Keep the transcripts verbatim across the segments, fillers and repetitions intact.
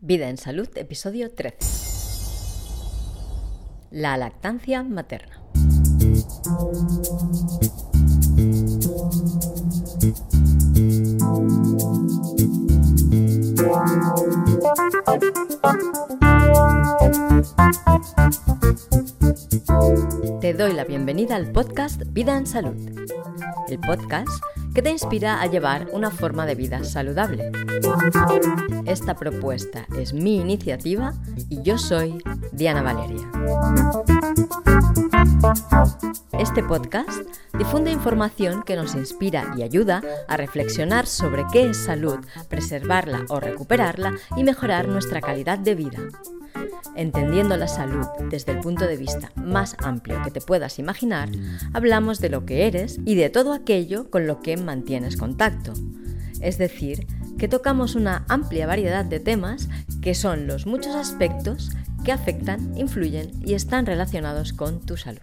Vida en Salud, episodio trece. La lactancia materna. Te doy la bienvenida al podcast Vida en Salud, el podcast que te inspira a llevar una forma de vida saludable. Esta propuesta es mi iniciativa y yo soy Diana Valeria. Este podcast difunde información que nos inspira y ayuda a reflexionar sobre qué es salud, preservarla o recuperarla y mejorar nuestra calidad de vida. Entendiendo la salud desde el punto de vista más amplio que te puedas imaginar, hablamos de lo que eres y de todo aquello con lo que mantienes contacto. Es decir, que tocamos una amplia variedad de temas que son los muchos aspectos que afectan, influyen y están relacionados con tu salud.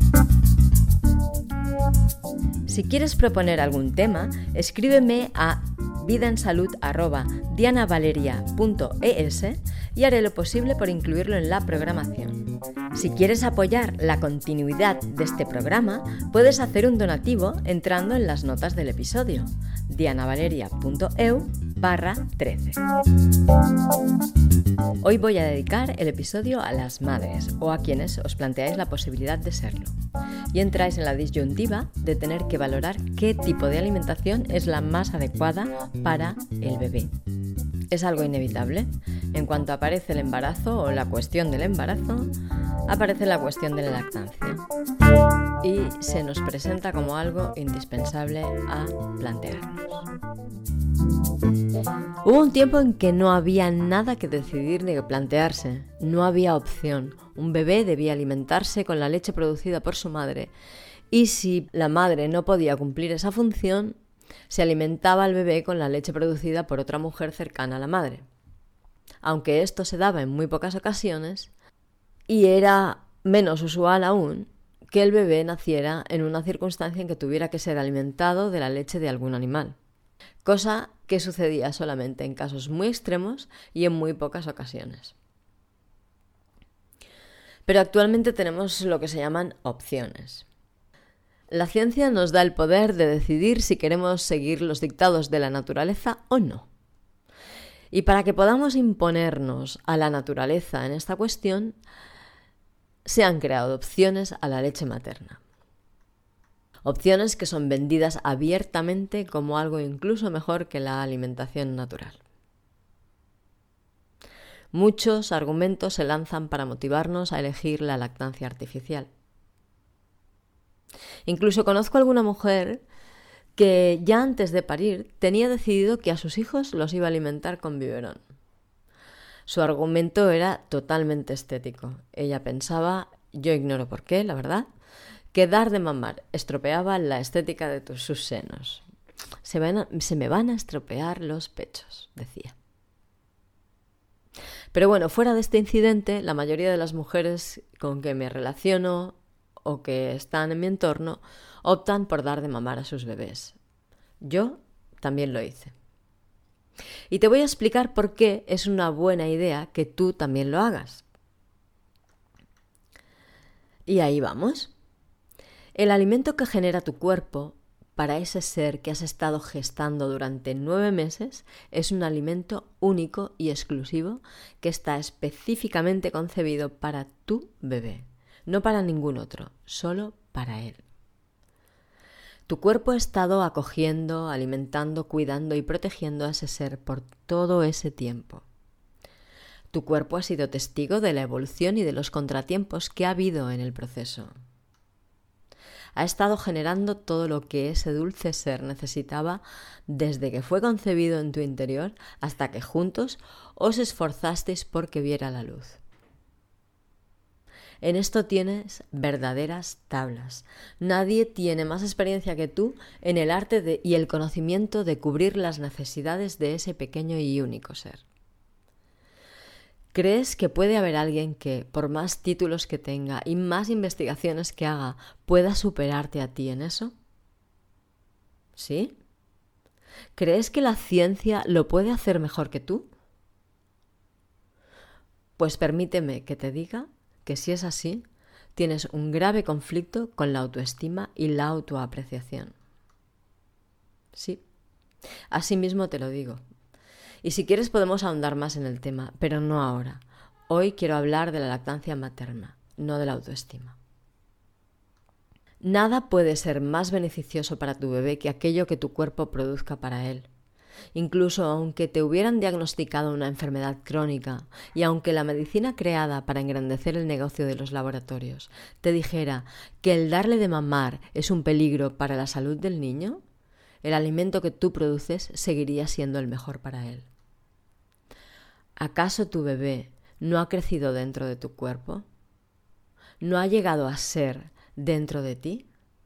Si quieres proponer algún tema, escríbeme a vidaensalud arroba dianavaleria punto es y haré lo posible por incluirlo en la programación. Si quieres apoyar la continuidad de este programa, puedes hacer un donativo entrando en las notas del episodio, dianavaleria.eu barra trece. Hoy voy a dedicar el episodio a las madres o a quienes os planteáis la posibilidad de serlo y entráis en la disyuntiva de tener que valorar qué tipo de alimentación es la más adecuada para el bebé. Es algo inevitable. En cuanto aparece el embarazo o la cuestión del embarazo, aparece la cuestión de la lactancia y se nos presenta como algo indispensable a plantearnos. Hubo un tiempo en que no había nada que decidir ni que plantearse, no había opción. Un bebé debía alimentarse con la leche producida por su madre y si la madre no podía cumplir esa función, se alimentaba al bebé con la leche producida por otra mujer cercana a la madre. Aunque esto se daba en muy pocas ocasiones, y era menos usual aún que el bebé naciera en una circunstancia en que tuviera que ser alimentado de la leche de algún animal, cosa que sucedía solamente en casos muy extremos y en muy pocas ocasiones. Pero actualmente tenemos lo que se llaman opciones. La ciencia nos da el poder de decidir si queremos seguir los dictados de la naturaleza o no. Y para que podamos imponernos a la naturaleza en esta cuestión, se han creado opciones a la leche materna. Opciones que son vendidas abiertamente como algo incluso mejor que la alimentación natural. Muchos argumentos se lanzan para motivarnos a elegir la lactancia artificial. Incluso conozco a alguna mujer que ya antes de parir tenía decidido que a sus hijos los iba a alimentar con biberón. Su argumento era totalmente estético. Ella pensaba, yo ignoro por qué, la verdad, que dar de mamar estropeaba la estética de tus, sus senos. Se, van a, se me van a estropear los pechos, decía. Pero bueno, fuera de este incidente, la mayoría de las mujeres con que me relaciono o que están en mi entorno optan por dar de mamar a sus bebés. Yo también lo hice. Y te voy a explicar por qué es una buena idea que tú también lo hagas. Y ahí vamos. El alimento que genera tu cuerpo para ese ser que has estado gestando durante nueve meses es un alimento único y exclusivo que está específicamente concebido para tu bebé. No para ningún otro, solo para él. Tu cuerpo ha estado acogiendo, alimentando, cuidando y protegiendo a ese ser por todo ese tiempo. Tu cuerpo ha sido testigo de la evolución y de los contratiempos que ha habido en el proceso. Ha estado generando todo lo que ese dulce ser necesitaba desde que fue concebido en tu interior hasta que juntos os esforzasteis por que viera la luz. En esto tienes verdaderas tablas. Nadie tiene más experiencia que tú en el arte de, y el conocimiento de cubrir las necesidades de ese pequeño y único ser. ¿Crees que puede haber alguien que, por más títulos que tenga y más investigaciones que haga, pueda superarte a ti en eso? ¿Sí? ¿Crees que la ciencia lo puede hacer mejor que tú? Pues permíteme que te diga que si es así, tienes un grave conflicto con la autoestima y la autoapreciación. Sí, así mismo te lo digo. Y si quieres podemos ahondar más en el tema, pero no ahora. Hoy quiero hablar de la lactancia materna, no de la autoestima. Nada puede ser más beneficioso para tu bebé que aquello que tu cuerpo produzca para él. Incluso aunque te hubieran diagnosticado una enfermedad crónica y aunque la medicina creada para engrandecer el negocio de los laboratorios te dijera que el darle de mamar es un peligro para la salud del niño, el alimento que tú produces seguiría siendo el mejor para él. ¿Acaso tu bebé no ha crecido dentro de tu cuerpo? ¿No ha llegado a ser dentro de ti?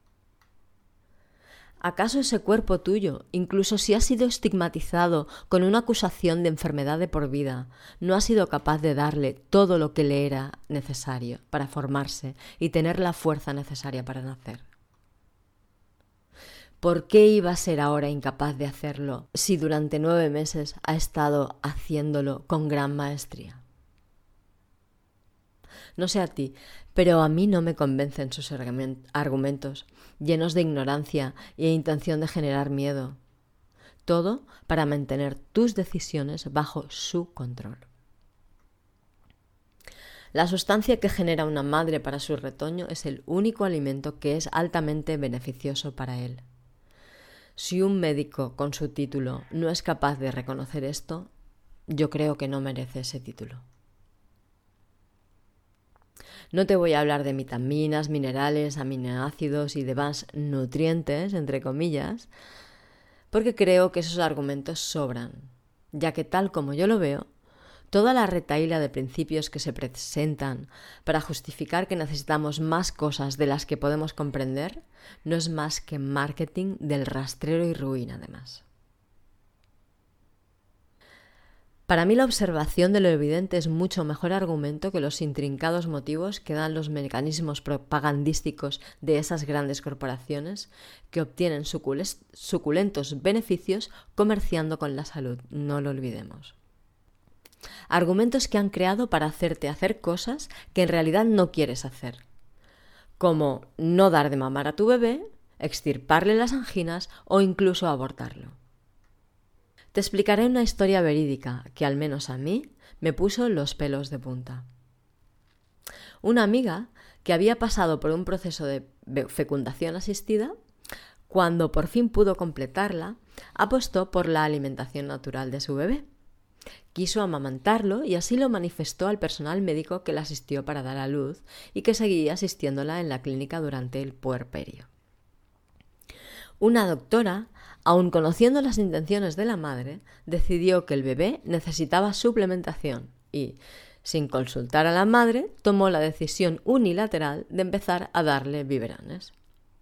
¿Acaso ese cuerpo tuyo, incluso si ha sido estigmatizado con una acusación de enfermedad de por vida, no ha sido capaz de darle todo lo que le era necesario para formarse y tener la fuerza necesaria para nacer? ¿Por qué iba a ser ahora incapaz de hacerlo si durante nueve meses ha estado haciéndolo con gran maestría? No sé a ti, pero a mí no me convencen sus argumentos, llenos de ignorancia e intención de generar miedo. Todo para mantener tus decisiones bajo su control. La sustancia que genera una madre para su retoño es el único alimento que es altamente beneficioso para él. Si un médico con su título no es capaz de reconocer esto, yo creo que no merece ese título. No te voy a hablar de vitaminas, minerales, aminoácidos y demás nutrientes, entre comillas, porque creo que esos argumentos sobran, ya que tal como yo lo veo, toda la retahíla de principios que se presentan para justificar que necesitamos más cosas de las que podemos comprender no es más que marketing del rastrero y ruina, además. Para mí la observación de lo evidente es mucho mejor argumento que los intrincados motivos que dan los mecanismos propagandísticos de esas grandes corporaciones que obtienen suculentos beneficios comerciando con la salud, no lo olvidemos. Argumentos que han creado para hacerte hacer cosas que en realidad no quieres hacer, como no dar de mamar a tu bebé, extirparle las anginas o incluso abortarlo. Te explicaré una historia verídica que al menos a mí me puso los pelos de punta. Una amiga que había pasado por un proceso de fecundación asistida, cuando por fin pudo completarla, apostó por la alimentación natural de su bebé. Quiso amamantarlo y así lo manifestó al personal médico que la asistió para dar a luz y que seguía asistiéndola en la clínica durante el puerperio. Una doctora, aun conociendo las intenciones de la madre, decidió que el bebé necesitaba suplementación y, sin consultar a la madre, tomó la decisión unilateral de empezar a darle biberones.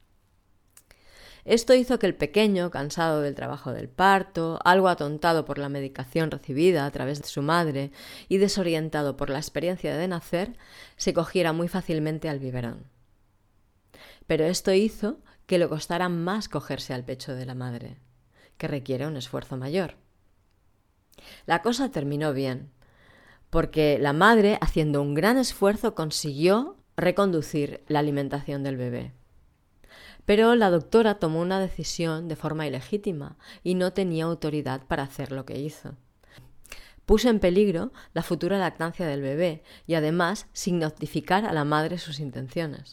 Esto hizo que el pequeño, cansado del trabajo del parto, algo atontado por la medicación recibida a través de su madre y desorientado por la experiencia de nacer, se cogiera muy fácilmente al biberón. Pero esto hizo que le costara más cogerse al pecho de la madre, que requiere un esfuerzo mayor. La cosa terminó bien, porque la madre, haciendo un gran esfuerzo, consiguió reconducir la alimentación del bebé. Pero la doctora tomó una decisión de forma ilegítima y no tenía autoridad para hacer lo que hizo. Puso en peligro la futura lactancia del bebé y además sin notificar a la madre sus intenciones.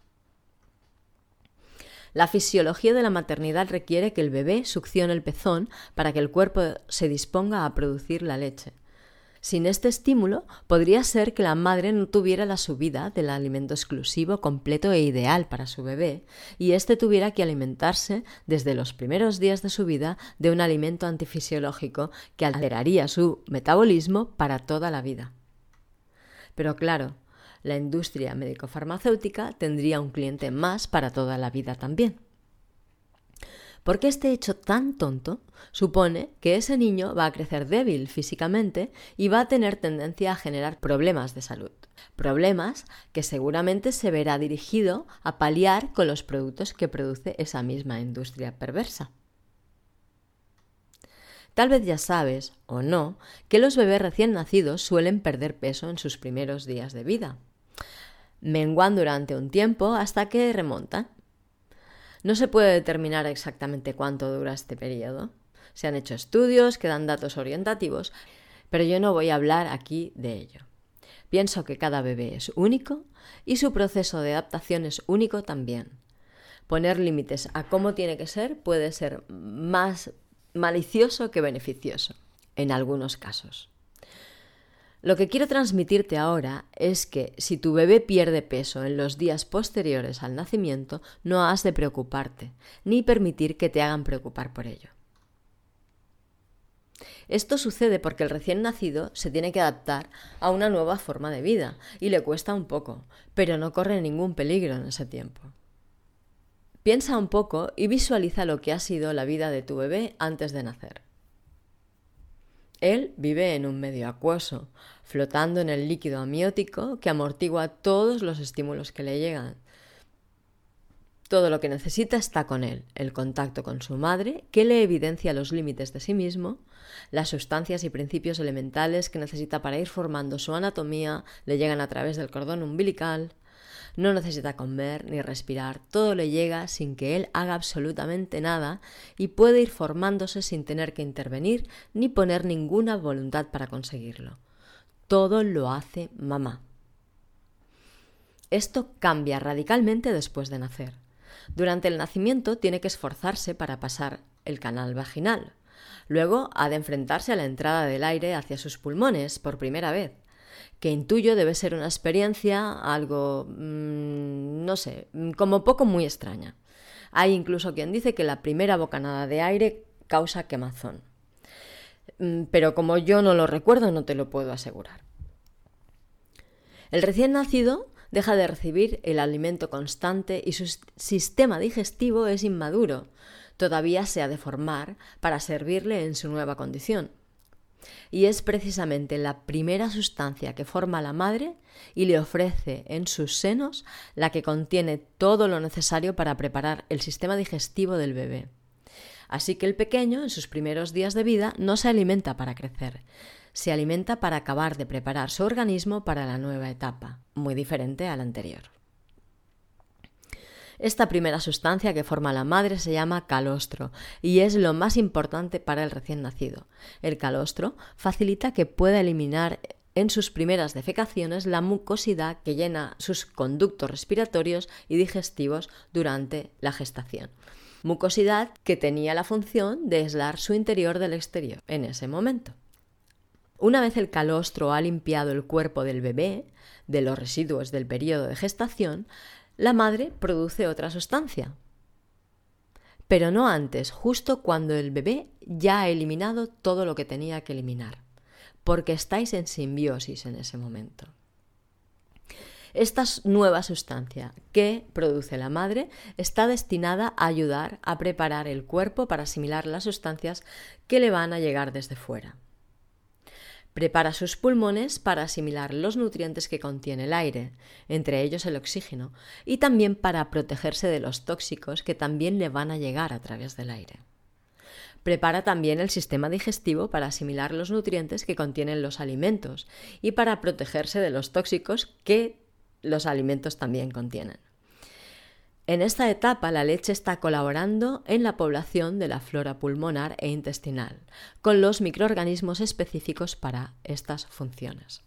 La fisiología de la maternidad requiere que el bebé succione el pezón para que el cuerpo se disponga a producir la leche. Sin este estímulo, podría ser que la madre no tuviera la subida del alimento exclusivo, completo e ideal para su bebé, y éste tuviera que alimentarse desde los primeros días de su vida de un alimento antifisiológico que alteraría su metabolismo para toda la vida. Pero claro, la industria médico-farmacéutica tendría un cliente más para toda la vida también. Porque este hecho tan tonto supone que ese niño va a crecer débil físicamente y va a tener tendencia a generar problemas de salud. Problemas que seguramente se verá dirigido a paliar con los productos que produce esa misma industria perversa. Tal vez ya sabes, o no, que los bebés recién nacidos suelen perder peso en sus primeros días de vida. Menguan durante un tiempo hasta que remontan. No se puede determinar exactamente cuánto dura este periodo. Se han hecho estudios que dan datos orientativos, pero yo no voy a hablar aquí de ello. Pienso que cada bebé es único y su proceso de adaptación es único también. Poner límites a cómo tiene que ser puede ser más malicioso que beneficioso, en algunos casos. Lo que quiero transmitirte ahora es que si tu bebé pierde peso en los días posteriores al nacimiento, no has de preocuparte, ni permitir que te hagan preocupar por ello. Esto sucede porque el recién nacido se tiene que adaptar a una nueva forma de vida y le cuesta un poco, pero no corre ningún peligro en ese tiempo. Piensa un poco y visualiza lo que ha sido la vida de tu bebé antes de nacer. Él vive en un medio acuoso, flotando en el líquido amniótico que amortigua todos los estímulos que le llegan. Todo lo que necesita está con él, el contacto con su madre, que le evidencia los límites de sí mismo, las sustancias y principios elementales que necesita para ir formando su anatomía le llegan a través del cordón umbilical. No necesita comer ni respirar, todo le llega sin que él haga absolutamente nada y puede ir formándose sin tener que intervenir ni poner ninguna voluntad para conseguirlo. Todo lo hace mamá. Esto cambia radicalmente después de nacer. Durante el nacimiento tiene que esforzarse para pasar el canal vaginal. Luego ha de enfrentarse a la entrada del aire hacia sus pulmones por primera vez, que intuyo debe ser una experiencia algo, mmm, no sé, como poco muy extraña. Hay incluso quien dice que la primera bocanada de aire causa quemazón. Pero como yo no lo recuerdo, no te lo puedo asegurar. El recién nacido deja de recibir el alimento constante y su sistema digestivo es inmaduro. Todavía se ha de formar para servirle en su nueva condición. Y es precisamente la primera sustancia que forma la madre y le ofrece en sus senos la que contiene todo lo necesario para preparar el sistema digestivo del bebé. Así que el pequeño, en sus primeros días de vida, no se alimenta para crecer, se alimenta para acabar de preparar su organismo para la nueva etapa, muy diferente a la anterior. Esta primera sustancia que forma la madre se llama calostro y es lo más importante para el recién nacido. El calostro facilita que pueda eliminar en sus primeras defecaciones la mucosidad que llena sus conductos respiratorios y digestivos durante la gestación. Mucosidad que tenía la función de aislar su interior del exterior en ese momento. Una vez el calostro ha limpiado el cuerpo del bebé de los residuos del periodo de gestación, la madre produce otra sustancia, pero no antes, justo cuando el bebé ya ha eliminado todo lo que tenía que eliminar, porque estáis en simbiosis en ese momento. Esta nueva sustancia que produce la madre está destinada a ayudar a preparar el cuerpo para asimilar las sustancias que le van a llegar desde fuera. Prepara sus pulmones para asimilar los nutrientes que contiene el aire, entre ellos el oxígeno, y también para protegerse de los tóxicos que también le van a llegar a través del aire. Prepara también el sistema digestivo para asimilar los nutrientes que contienen los alimentos y para protegerse de los tóxicos que los alimentos también contienen. En esta etapa, la leche está colaborando en la población de la flora pulmonar e intestinal, con los microorganismos específicos para estas funciones.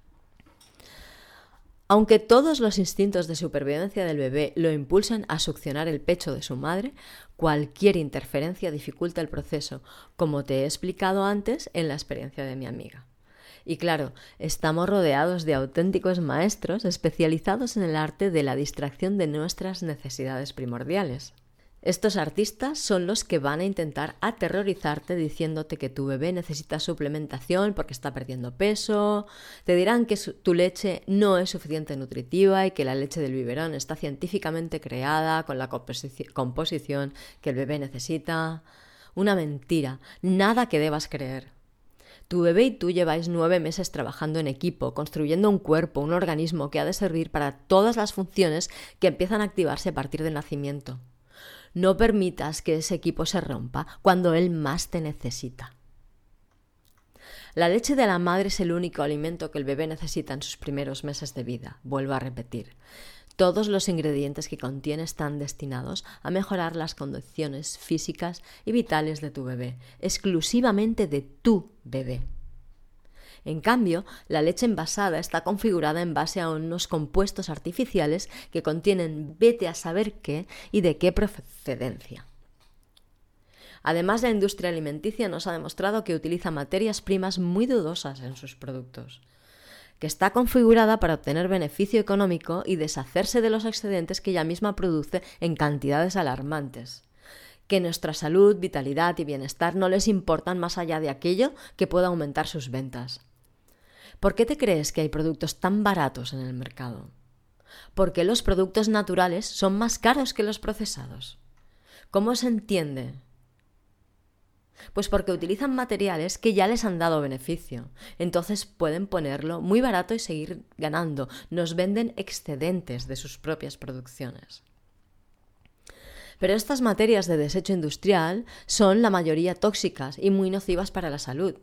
Aunque todos los instintos de supervivencia del bebé lo impulsan a succionar el pecho de su madre, cualquier interferencia dificulta el proceso, como te he explicado antes en la experiencia de mi amiga. Y claro, estamos rodeados de auténticos maestros especializados en el arte de la distracción de nuestras necesidades primordiales. Estos artistas son los que van a intentar aterrorizarte diciéndote que tu bebé necesita suplementación porque está perdiendo peso, te dirán que su, tu leche no es suficientemente nutritiva y que la leche del biberón está científicamente creada con la composi- composición que el bebé necesita. Una mentira, nada que debas creer. Tu bebé y tú lleváis nueve meses trabajando en equipo, construyendo un cuerpo, un organismo que ha de servir para todas las funciones que empiezan a activarse a partir del nacimiento. No permitas que ese equipo se rompa cuando él más te necesita. La leche de la madre es el único alimento que el bebé necesita en sus primeros meses de vida. Vuelvo a repetir. Todos los ingredientes que contiene están destinados a mejorar las condiciones físicas y vitales de tu bebé, exclusivamente de tu bebé. En cambio, la leche envasada está configurada en base a unos compuestos artificiales que contienen vete a saber qué y de qué procedencia. Además, la industria alimenticia nos ha demostrado que utiliza materias primas muy dudosas en sus productos, que está configurada para obtener beneficio económico y deshacerse de los excedentes que ella misma produce en cantidades alarmantes, que nuestra salud, vitalidad y bienestar no les importan más allá de aquello que pueda aumentar sus ventas. ¿Por qué te crees que hay productos tan baratos en el mercado? ¿Por qué los productos naturales son más caros que los procesados? ¿Cómo se entiende? Pues porque utilizan materiales que ya les han dado beneficio. Entonces pueden ponerlo muy barato y seguir ganando. Nos venden excedentes de sus propias producciones. Pero estas materias de desecho industrial son la mayoría tóxicas y muy nocivas para la salud.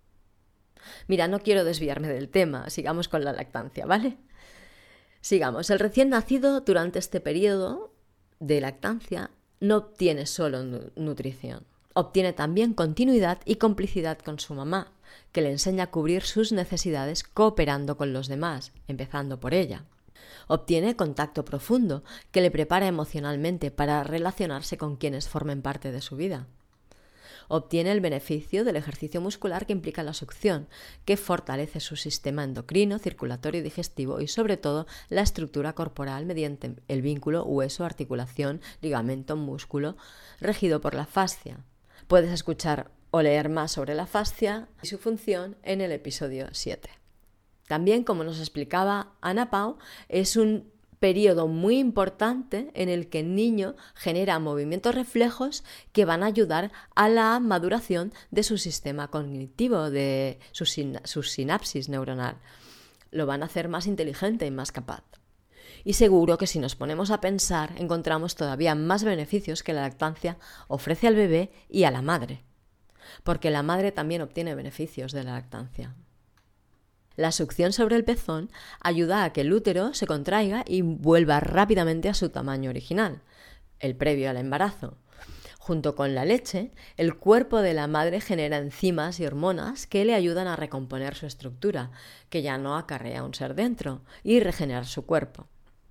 Mira, no quiero desviarme del tema, sigamos con la lactancia, ¿vale? Sigamos. El recién nacido durante este periodo de lactancia no obtiene solo nu- nutrición. Obtiene también continuidad y complicidad con su mamá, que le enseña a cubrir sus necesidades cooperando con los demás, empezando por ella. Obtiene contacto profundo, que le prepara emocionalmente para relacionarse con quienes formen parte de su vida. Obtiene el beneficio del ejercicio muscular que implica la succión, que fortalece su sistema endocrino, circulatorio y digestivo y sobre todo la estructura corporal mediante el vínculo hueso-articulación, ligamento-músculo, regido por la fascia. Puedes escuchar o leer más sobre la fascia y su función en el episodio siete. También, como nos explicaba Ana Pau, es un periodo muy importante en el que el niño genera movimientos reflejos que van a ayudar a la maduración de su sistema cognitivo, de su, sin- su sinapsis neuronal. Lo van a hacer más inteligente y más capaz. Y seguro que si nos ponemos a pensar encontramos todavía más beneficios que la lactancia ofrece al bebé y a la madre, porque la madre también obtiene beneficios de la lactancia. La succión sobre el pezón ayuda a que el útero se contraiga y vuelva rápidamente a su tamaño original, el previo al embarazo. Junto con la leche, el cuerpo de la madre genera enzimas y hormonas que le ayudan a recomponer su estructura, que ya no acarrea un ser dentro, y regenerar su cuerpo.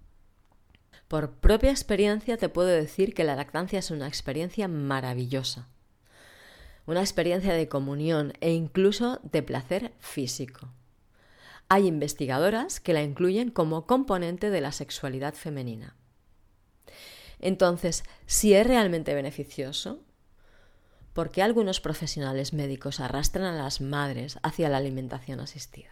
Por propia experiencia te puedo decir que la lactancia es una experiencia maravillosa, una experiencia de comunión e incluso de placer físico. Hay investigadoras que la incluyen como componente de la sexualidad femenina. Entonces, si es realmente beneficioso, ¿por qué algunos profesionales médicos arrastran a las madres hacia la alimentación asistida?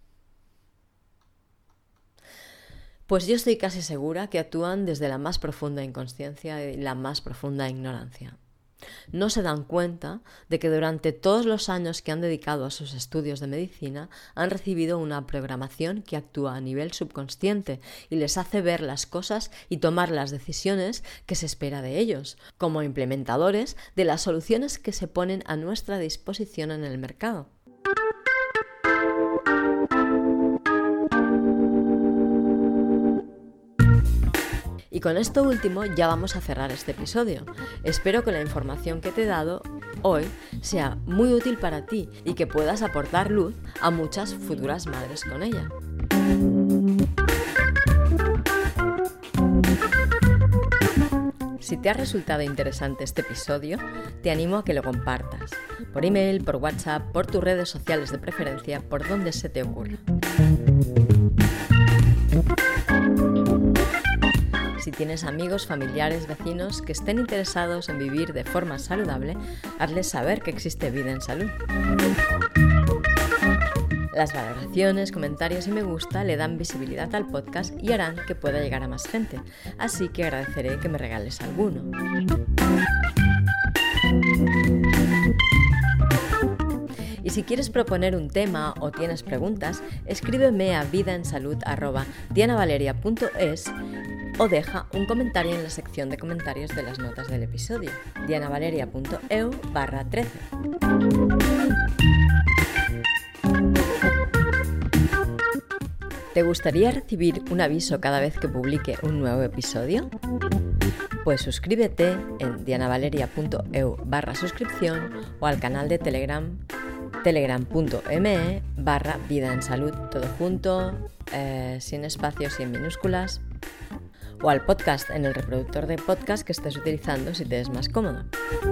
Pues yo estoy casi segura que actúan desde la más profunda inconsciencia y la más profunda ignorancia. No se dan cuenta de que durante todos los años que han dedicado a sus estudios de medicina han recibido una programación que actúa a nivel subconsciente y les hace ver las cosas y tomar las decisiones que se espera de ellos, como implementadores de las soluciones que se ponen a nuestra disposición en el mercado. Y con esto último ya vamos a cerrar este episodio. Espero que la información que te he dado hoy sea muy útil para ti y que puedas aportar luz a muchas futuras madres con ella. Si te ha resultado interesante este episodio, te animo a que lo compartas, por email, por WhatsApp, por tus redes sociales de preferencia, por donde se te ocurra. Si tienes amigos, familiares, vecinos que estén interesados en vivir de forma saludable, hazles saber que existe Vida en Salud. Las valoraciones, comentarios y me gusta le dan visibilidad al podcast y harán que pueda llegar a más gente, así que agradeceré que me regales alguno. Y si quieres proponer un tema o tienes preguntas, escríbeme a vidaensalud arroba dianavaleria punto es o deja un comentario en la sección de comentarios de las notas del episodio, dianavaleria punto eu barra trece. ¿Te gustaría recibir un aviso cada vez que publique un nuevo episodio? Pues suscríbete en dianavaleria.eu barra suscripción o al canal de Telegram telegram.me barra vida en salud, todo junto, eh, sin espacios y en minúsculas, o al podcast en el reproductor de podcast que estés utilizando si te es más cómodo.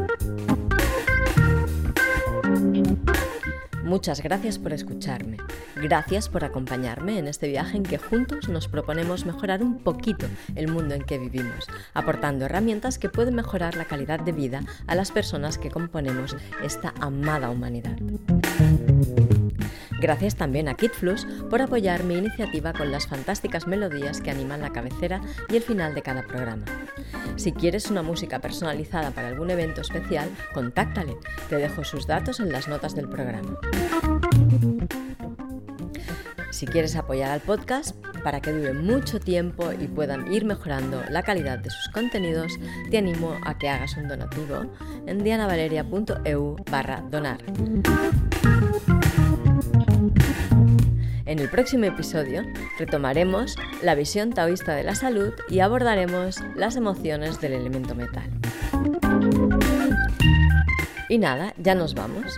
Muchas gracias por escucharme. Gracias por acompañarme en este viaje en que juntos nos proponemos mejorar un poquito el mundo en que vivimos, aportando herramientas que pueden mejorar la calidad de vida a las personas que componemos esta amada humanidad. Gracias también a KidFlux por apoyar mi iniciativa con las fantásticas melodías que animan la cabecera y el final de cada programa. Si quieres una música personalizada para algún evento especial, contáctale. Te dejo sus datos en las notas del programa. Si quieres apoyar al podcast para que dure mucho tiempo y puedan ir mejorando la calidad de sus contenidos, te animo a que hagas un donativo en dianavaleria.eu barra donar. En el próximo episodio retomaremos la visión taoísta de la salud y abordaremos las emociones del elemento metal. Y nada, ya nos vamos.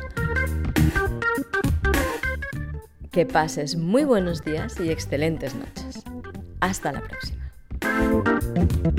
Que pases muy buenos días y excelentes noches. Hasta la próxima.